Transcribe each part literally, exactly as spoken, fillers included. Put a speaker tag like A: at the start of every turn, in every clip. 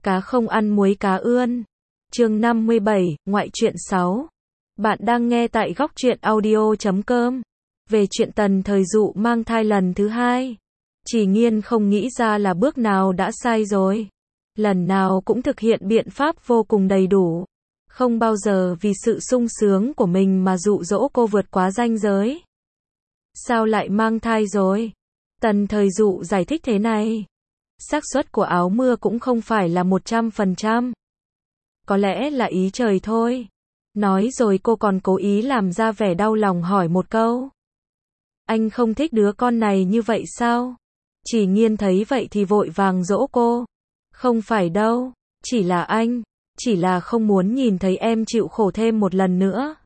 A: Cá không ăn muối cá ươn. Chương năm mươi bảy, ngoại truyện sáu. Bạn đang nghe tại góc truyện audio chấm com. Về chuyện Tần Thời Dụ mang thai lần thứ hai. Chỉ Nghiên không nghĩ ra là bước nào đã sai rồi. Lần nào cũng thực hiện biện pháp vô cùng đầy đủ. Không bao giờ vì sự sung sướng của mình mà dụ dỗ cô vượt quá ranh giới. Sao lại mang thai rồi? Tần Thời Dụ giải thích thế này. Xác suất của áo mưa cũng không phải là một trăm phần trăm. Có lẽ là ý trời thôi. Nói rồi cô còn cố ý làm ra vẻ đau lòng hỏi một câu. Anh không thích đứa con này như vậy sao? Chỉ Nghiên thấy vậy thì vội vàng dỗ cô. Không phải đâu, chỉ là anh, chỉ là không muốn nhìn thấy em chịu khổ thêm một lần nữa.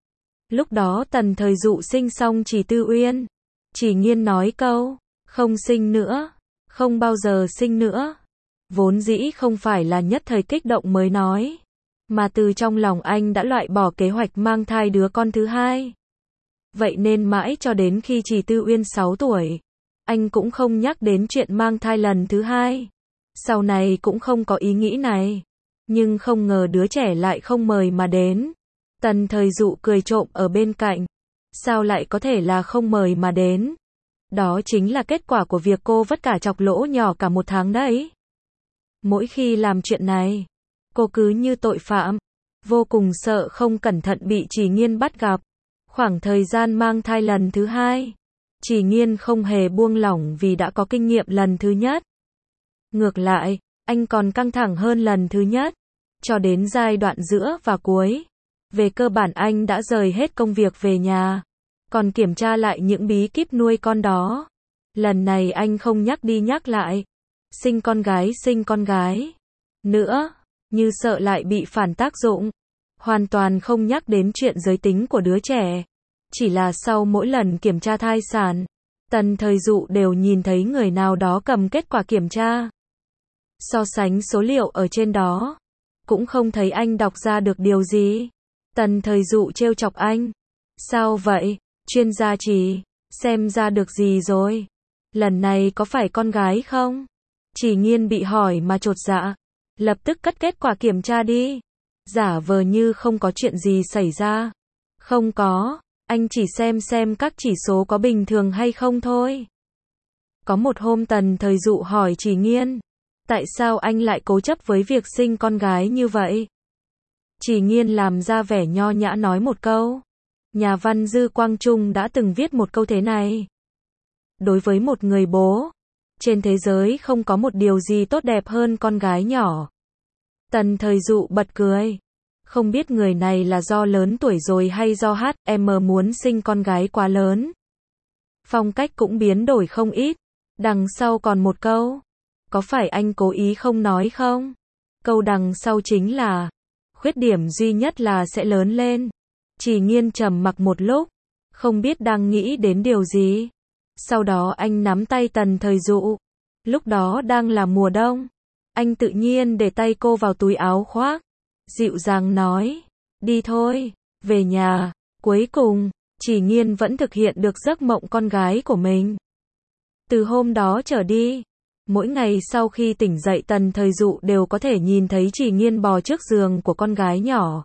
A: Lúc đó Tần Thời Dụ sinh xong Chỉ Tư Uyên. Chỉ Nghiên nói câu, không sinh nữa, không bao giờ sinh nữa. Vốn dĩ không phải là nhất thời kích động mới nói, mà từ trong lòng anh đã loại bỏ kế hoạch mang thai đứa con thứ hai. Vậy nên mãi cho đến khi Chỉ Tư Uyên sáu tuổi, anh cũng không nhắc đến chuyện mang thai lần thứ hai. Sau này cũng không có ý nghĩ này. Nhưng không ngờ đứa trẻ lại không mời mà đến. Tần Thời Dụ cười trộm ở bên cạnh. Sao lại có thể là không mời mà đến? Đó chính là kết quả của việc cô vất cả chọc lỗ nhỏ cả một tháng đấy. Mỗi khi làm chuyện này, cô cứ như tội phạm, vô cùng sợ không cẩn thận bị Chỉ Nghiên bắt gặp. Khoảng thời gian mang thai lần thứ hai, Chỉ Nghiên không hề buông lỏng vì đã có kinh nghiệm lần thứ nhất. Ngược lại, anh còn căng thẳng hơn lần thứ nhất. Cho đến giai đoạn giữa và cuối, về cơ bản anh đã rời hết công việc về nhà, còn kiểm tra lại những bí kíp nuôi con đó. Lần này anh không nhắc đi nhắc lại. Sinh con gái sinh con gái nữa, như sợ lại bị phản tác dụng. Hoàn toàn không nhắc đến chuyện giới tính của đứa trẻ. Chỉ là sau mỗi lần kiểm tra thai sản, Tần Thời Dụ đều nhìn thấy người nào đó cầm kết quả kiểm tra. So sánh số liệu ở trên đó, cũng không thấy anh đọc ra được điều gì. Tần Thời Dụ trêu chọc anh. Sao vậy, chuyên gia Chỉ, xem ra được gì rồi? Lần này có phải con gái không? Chỉ Nghiên bị hỏi mà chột dạ. Lập tức cất kết quả kiểm tra đi. Giả vờ như không có chuyện gì xảy ra. Không có, anh chỉ xem xem các chỉ số có bình thường hay không thôi. Có một hôm Tần Thời Dụ hỏi Chỉ Nghiên. Tại sao anh lại cố chấp với việc sinh con gái như vậy? Chỉ Nghiên làm ra vẻ nho nhã nói một câu. Nhà văn Dư Quang Trung đã từng viết một câu thế này. Đối với một người bố, trên thế giới không có một điều gì tốt đẹp hơn con gái nhỏ. Tần Thời Dụ bật cười. Không biết người này là do lớn tuổi rồi hay do hát em muốn sinh con gái quá lớn. Phong cách cũng biến đổi không ít. Đằng sau còn một câu. Có phải anh cố ý không nói không? Câu đằng sau chính là, khuyết điểm duy nhất là sẽ lớn lên. Chỉ Nghiên trầm mặc một lúc, không biết đang nghĩ đến điều gì. Sau đó anh nắm tay Tần Thời Dụ. Lúc đó đang là mùa đông. Anh tự nhiên để tay cô vào túi áo khoác. Dịu dàng nói, đi thôi, về nhà. Cuối cùng, Chỉ Nghiên vẫn thực hiện được giấc mộng con gái của mình. Từ hôm đó trở đi, mỗi ngày sau khi tỉnh dậy Tần Thời Dụ đều có thể nhìn thấy Chỉ Nghiên bò trước giường của con gái nhỏ.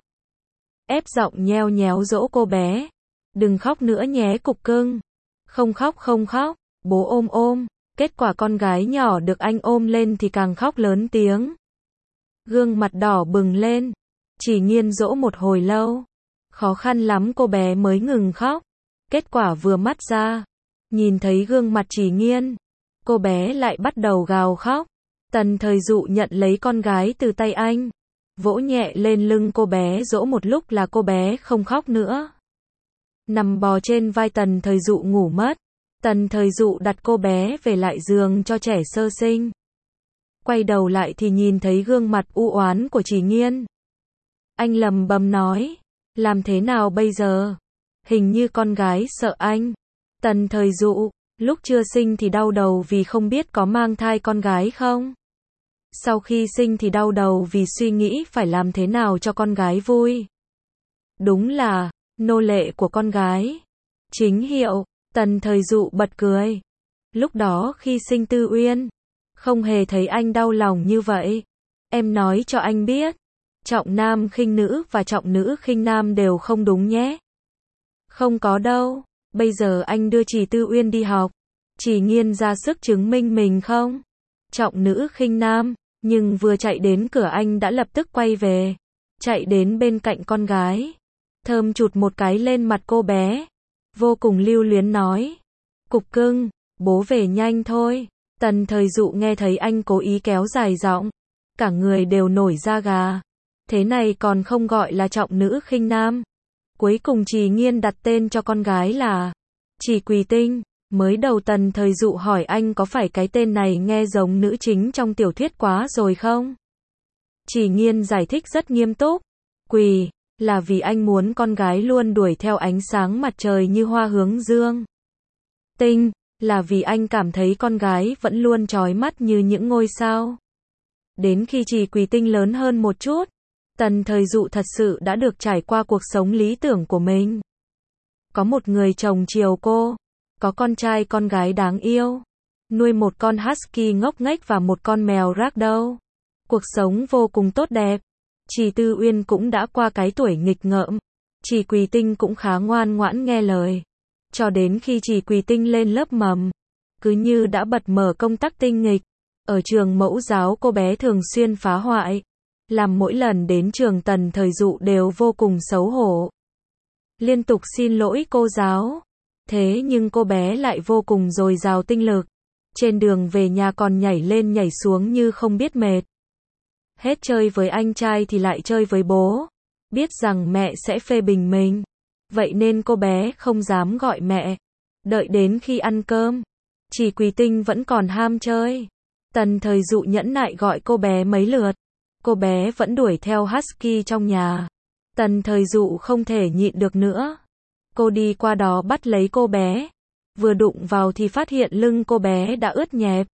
A: Ép giọng nheo nhéo dỗ cô bé. Đừng khóc nữa nhé cục cưng. Không khóc không khóc, bố ôm ôm. Kết quả con gái nhỏ được anh ôm lên thì càng khóc lớn tiếng. Gương mặt đỏ bừng lên. Chỉ Nghiên dỗ một hồi lâu. Khó khăn lắm cô bé mới ngừng khóc. Kết quả vừa mắt ra, nhìn thấy gương mặt Chỉ Nghiên, cô bé lại bắt đầu gào khóc. Tần Thời Dụ nhận lấy con gái từ tay anh, vỗ nhẹ lên lưng cô bé dỗ một lúc là cô bé không khóc nữa. Nằm bò trên vai Tần Thời Dụ ngủ mất. Tần Thời Dụ đặt cô bé về lại giường cho trẻ sơ sinh. Quay đầu lại thì nhìn thấy gương mặt u oán của Chỉ Nghiên. Anh lầm bầm nói, làm thế nào bây giờ? Hình như con gái sợ anh. Tần Thời Dụ, lúc chưa sinh thì đau đầu vì không biết có mang thai con gái không? Sau khi sinh thì đau đầu vì suy nghĩ phải làm thế nào cho con gái vui. Đúng là, nô lệ của con gái. Chính hiệu, Tần Thời Dụ bật cười. Lúc đó khi sinh Tư Uyên, không hề thấy anh đau lòng như vậy. Em nói cho anh biết, trọng nam khinh nữ và trọng nữ khinh nam đều không đúng nhé. Không có đâu, bây giờ anh đưa Trì Tư Uyên đi học. Trì Nghiên ra sức chứng minh mình không trọng nữ khinh nam, nhưng vừa chạy đến cửa anh đã lập tức quay về, chạy đến bên cạnh con gái, thơm chụt một cái lên mặt cô bé, vô cùng lưu luyến nói, cục cưng, bố về nhanh thôi. Tần Thời Dụ nghe thấy anh cố ý kéo dài giọng, cả người đều nổi da gà, thế này còn không gọi là trọng nữ khinh nam. Cuối cùng Trì Nghiên đặt tên cho con gái là Trì Quỳ Tinh. Mới đầu Tần Thời Dụ hỏi anh có phải cái tên này nghe giống nữ chính trong tiểu thuyết quá rồi không? Trì Nghiên giải thích rất nghiêm túc. Quỳ, là vì anh muốn con gái luôn đuổi theo ánh sáng mặt trời như hoa hướng dương. Tinh, là vì anh cảm thấy con gái vẫn luôn chói mắt như những ngôi sao. Đến khi Trì Quỳ Tinh lớn hơn một chút, Tần Thời Dụ thật sự đã được trải qua cuộc sống lý tưởng của mình. Có một người chồng chiều cô, có con trai con gái đáng yêu, nuôi một con husky ngốc nghếch và một con mèo ragdoll. Cuộc sống vô cùng tốt đẹp. Trì Tư Uyên cũng đã qua cái tuổi nghịch ngợm. Trì Quỳ Tinh cũng khá ngoan ngoãn nghe lời. Cho đến khi Trì Quỳ Tinh lên lớp mầm, cứ như đã bật mở công tắc tinh nghịch. Ở trường mẫu giáo cô bé thường xuyên phá hoại, làm mỗi lần đến trường Tần Thời Dụ đều vô cùng xấu hổ. Liên tục xin lỗi cô giáo. Thế nhưng cô bé lại vô cùng dồi dào tinh lực. Trên đường về nhà còn nhảy lên nhảy xuống như không biết mệt. Hết chơi với anh trai thì lại chơi với bố. Biết rằng mẹ sẽ phê bình mình. Vậy nên cô bé không dám gọi mẹ. Đợi đến khi ăn cơm, Trì Quỳ Tinh vẫn còn ham chơi. Tần Thời Dụ nhẫn nại gọi cô bé mấy lượt. Cô bé vẫn đuổi theo husky trong nhà. Tần Thời Dụ không thể nhịn được nữa. Cô đi qua đó bắt lấy cô bé. Vừa đụng vào thì phát hiện lưng cô bé đã ướt nhẹp.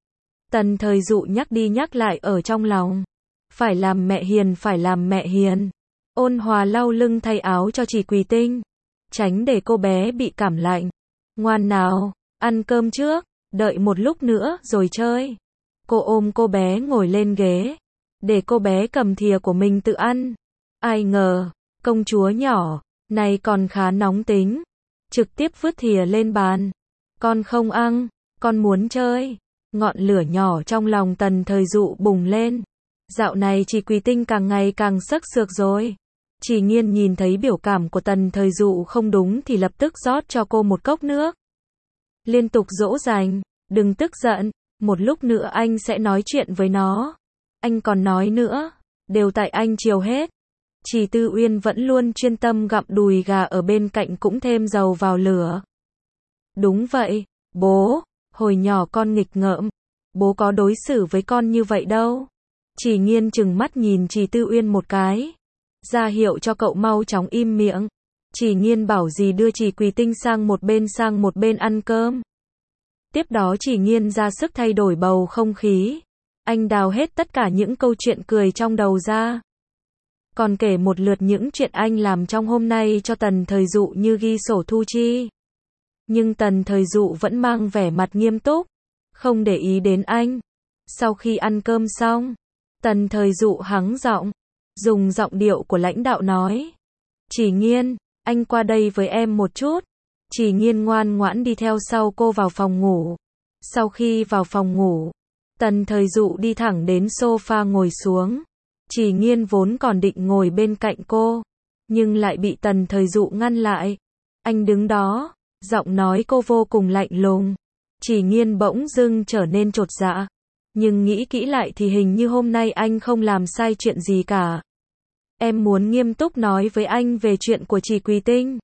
A: Tần Thời Dụ nhắc đi nhắc lại ở trong lòng. Phải làm mẹ hiền, phải làm mẹ hiền. Ôn hòa lau lưng thay áo cho Trì Quỳ Tinh. Tránh để cô bé bị cảm lạnh. Ngoan nào, ăn cơm trước, đợi một lúc nữa rồi chơi. Cô ôm cô bé ngồi lên ghế. Để cô bé cầm thìa của mình tự ăn. Ai ngờ, công chúa nhỏ này còn khá nóng tính, trực tiếp vứt thìa lên bàn. Con không ăn, con muốn chơi. Ngọn lửa nhỏ trong lòng Tần Thời Dụ bùng lên. Dạo này Trì Quỳ Tinh càng ngày càng sắc sược rồi. Trì Nghiên nhìn thấy biểu cảm của Tần Thời Dụ không đúng thì lập tức rót cho cô một cốc nước. Liên tục dỗ dành, đừng tức giận, một lúc nữa anh sẽ nói chuyện với nó. Anh còn nói nữa, đều tại anh chiều hết. Trì Tư Uyên vẫn luôn chuyên tâm gặm đùi gà ở bên cạnh cũng thêm dầu vào lửa. Đúng vậy, bố, hồi nhỏ con nghịch ngợm, bố có đối xử với con như vậy đâu. Trì Nghiên trừng mắt nhìn Trì Tư Uyên một cái, ra hiệu cho cậu mau chóng im miệng. Trì Nghiên bảo gì đưa Trì Quỳ Tinh sang một bên sang một bên ăn cơm. Tiếp đó Trì Nghiên ra sức thay đổi bầu không khí. Anh đào hết tất cả những câu chuyện cười trong đầu ra. Còn kể một lượt những chuyện anh làm trong hôm nay cho Tần Thời Dụ như ghi sổ thu chi. Nhưng Tần Thời Dụ vẫn mang vẻ mặt nghiêm túc, không để ý đến anh. Sau khi ăn cơm xong, Tần Thời Dụ hắng giọng, dùng giọng điệu của lãnh đạo nói. Trì Nghiên, anh qua đây với em một chút. Trì Nghiên ngoan ngoãn đi theo sau cô vào phòng ngủ. Sau khi vào phòng ngủ, Tần Thời Dụ đi thẳng đến sofa ngồi xuống. Trì Nghiên vốn còn định ngồi bên cạnh cô, nhưng lại bị Tần Thời Dụ ngăn lại. Anh đứng đó, giọng nói cô vô cùng lạnh lùng. Trì Nghiên bỗng dưng trở nên chột dạ. Nhưng nghĩ kỹ lại thì hình như hôm nay anh không làm sai chuyện gì cả. Em muốn nghiêm túc nói với anh về chuyện của Trì Quỳ Tinh.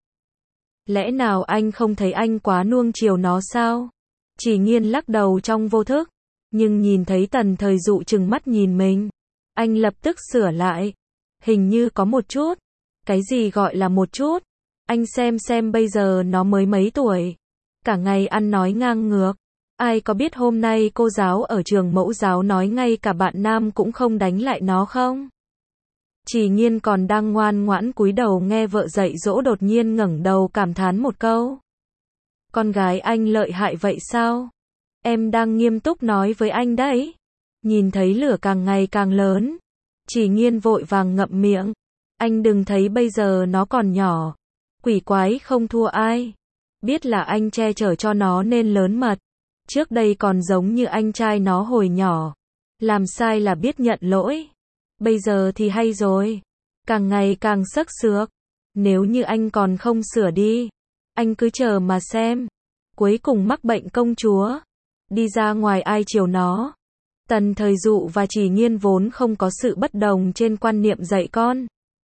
A: Lẽ nào anh không thấy anh quá nuông chiều nó sao? Trì Nghiên lắc đầu trong vô thức, nhưng nhìn thấy Tần Thời Dụ trừng mắt nhìn mình, anh lập tức sửa lại. Hình như có một chút. Cái gì gọi là một chút? Anh xem xem bây giờ nó mới mấy tuổi. Cả ngày ăn nói ngang ngược. Ai có biết hôm nay cô giáo ở trường mẫu giáo nói ngay cả bạn nam cũng không đánh lại nó không? Trì Nghiên còn đang ngoan ngoãn cúi đầu nghe vợ dạy dỗ đột nhiên ngẩng đầu cảm thán một câu. Con gái anh lợi hại vậy sao? Em đang nghiêm túc nói với anh đấy. Nhìn thấy lửa càng ngày càng lớn, Chỉ Nghiên vội vàng ngậm miệng. Anh đừng thấy bây giờ nó còn nhỏ. Quỷ quái không thua ai. Biết là anh che chở cho nó nên lớn mật. Trước đây còn giống như anh trai nó hồi nhỏ. Làm sai là biết nhận lỗi. Bây giờ thì hay rồi. Càng ngày càng xức xước. Nếu như anh còn không sửa đi, anh cứ chờ mà xem. Cuối cùng mắc bệnh công chúa. Đi ra ngoài ai chiều nó. Tần Thời Dụ và Chỉ Nghiên vốn không có sự bất đồng trên quan niệm dạy con.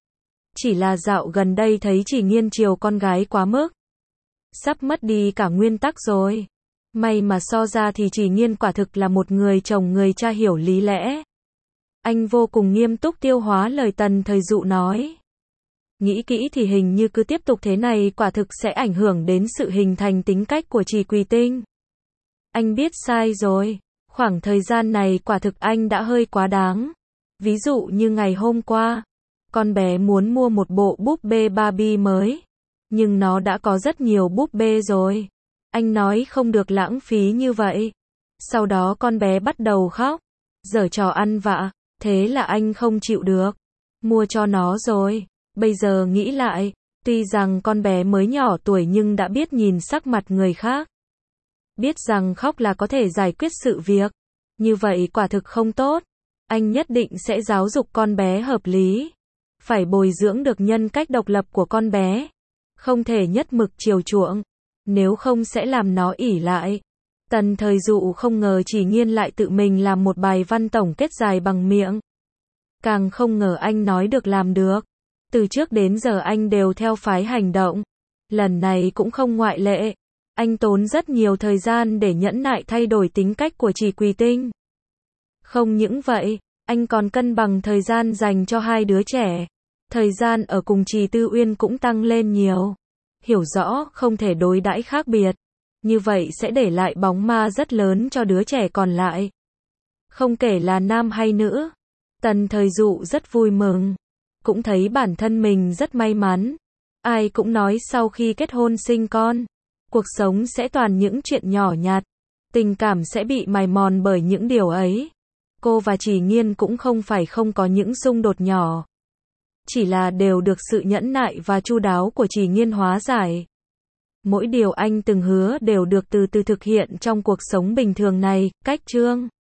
A: Chỉ là dạo gần đây thấy Chỉ Nghiên chiều con gái quá mức. Sắp mất đi cả nguyên tắc rồi. May mà so ra thì Chỉ Nghiên quả thực là một người chồng người cha hiểu lý lẽ. Anh vô cùng nghiêm túc tiêu hóa lời Tần Thời Dụ nói. Nghĩ kỹ thì hình như cứ tiếp tục thế này quả thực sẽ ảnh hưởng đến sự hình thành tính cách của Trì Quỳ Tinh. Anh biết sai rồi. Khoảng thời gian này quả thực anh đã hơi quá đáng. Ví dụ như ngày hôm qua, con bé muốn mua một bộ búp bê Barbie mới. Nhưng nó đã có rất nhiều búp bê rồi. Anh nói không được lãng phí như vậy. Sau đó con bé bắt đầu khóc. Giở trò ăn vạ. Thế là anh không chịu được. Mua cho nó rồi. Bây giờ nghĩ lại, tuy rằng con bé mới nhỏ tuổi nhưng đã biết nhìn sắc mặt người khác. Biết rằng khóc là có thể giải quyết sự việc. Như vậy quả thực không tốt. Anh nhất định sẽ giáo dục con bé hợp lý. Phải bồi dưỡng được nhân cách độc lập của con bé. Không thể nhất mực chiều chuộng. Nếu không sẽ làm nó ỷ lại. Tần Thời Dụ không ngờ Chỉ Nghiên lại tự mình làm một bài văn tổng kết dài bằng miệng. Càng không ngờ anh nói được làm được. Từ trước đến giờ anh đều theo phái hành động. Lần này cũng không ngoại lệ. Anh tốn rất nhiều thời gian để nhẫn nại thay đổi tính cách của Trì Quỳ Tinh. Không những vậy, anh còn cân bằng thời gian dành cho hai đứa trẻ. Thời gian ở cùng Trì Tư Uyên cũng tăng lên nhiều. Hiểu rõ không thể đối đãi khác biệt. Như vậy sẽ để lại bóng ma rất lớn cho đứa trẻ còn lại. Không kể là nam hay nữ. Tần Thời Dụ rất vui mừng. Cũng thấy bản thân mình rất may mắn. Ai cũng nói sau khi kết hôn sinh con, cuộc sống sẽ toàn những chuyện nhỏ nhặt. Tình cảm sẽ bị mài mòn bởi những điều ấy. Cô và Chỉ Nghiên cũng không phải không có những xung đột nhỏ. Chỉ là đều được sự nhẫn nại và chu đáo của Chỉ Nghiên hóa giải. Mỗi điều anh từng hứa đều được từ từ thực hiện trong cuộc sống bình thường này. Cách chương